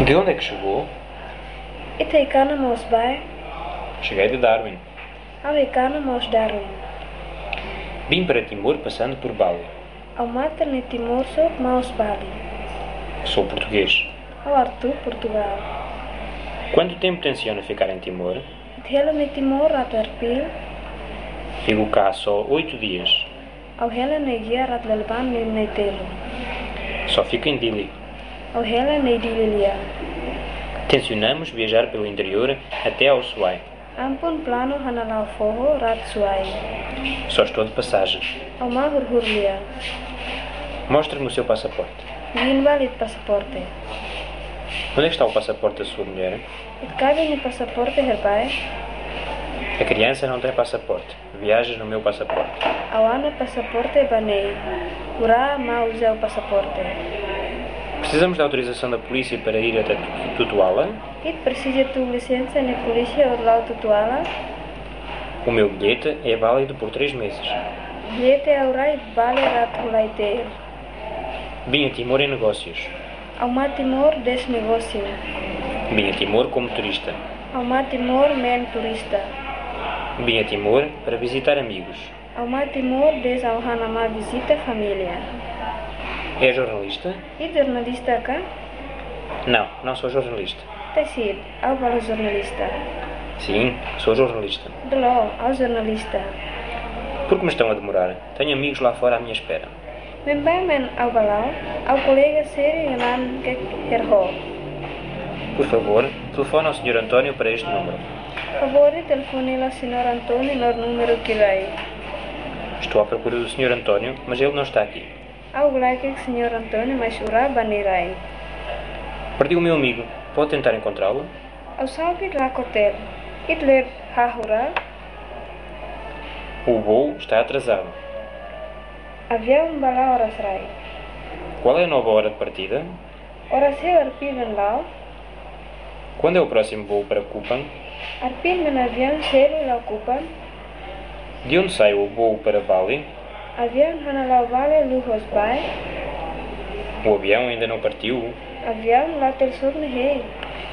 De onde é que chegou? Itaicana Mosbai, Cheguei de Darwin. Americana Mos Darwin. Vim para Timor passando por Bali. Ao Mater ni Timor sok Maus Bali. Sou português. Ao Artu, Portugal. Quanto tempo tenciona ficar em Timor? Hela ni Timor rat Arpil. Fico cá só 8 dias. Ao Hela ni Gia rat Lalban ni Neitelo. Só fico em Dili. Ao Hela ni Dililia. Tencionamos viajar pelo interior até ao Suai. Ampun plano hanalau foho rat Suai. Só estou de passagem. Ao Mahur Hurlia. Mostre-me o seu passaporte. Ginvalit passaporte. Onde é que está o passaporte da sua mulher? Itkabi ni passaporte herbai. A criança não tem passaporte. Viaja no meu passaporte. Ao Ana passaporte banei. Ura ma usa o passaporte. Precisamos da autorização da polícia para ir até Tutuala. It precisa tu licença ni polícia od lau tutuala. O meu bilhete é válido por 3 meses. Bilhete aurai vale rat hulaite. Vim a Timor em negócios. Ao ma Timor des negócio. Vim a Timor como turista. Ao ma Timor men turista. Vim a Timor para visitar amigos. Ao ma Timor des ao hanama visita família. É jornalista? E jornalista cá? Não, não sou jornalista. Tecid, ao balo jornalista. Sim, sou jornalista. Delo, ao jornalista. Por que me estão a demorar? Tenho amigos lá fora à minha espera. Membay men ao balau, ao colega seri yanan kek herho. Por favor, telefone ao Sr. António para este número. Favore telefonila senhor Antônio no número que vai. Estou à procura do Sr. António, mas ele não está aqui. Ao glake senhor Antônio mas ura banirai. Perdi o meu amigo. Pode tentar encontrá-lo? Ao salve racotel. Hitler hahura. O voo está atrasado. Avião bala horas rai. Qual é a nova hora de partida? Horas he arpil men lau. Quando é o próximo voo para Kupang? Arpil men avião seri lau kupan. De onde sai o voo para Bali? Avião hanalau vale lujos bai. O avião ainda não partiu. Avião latel sur ne hei.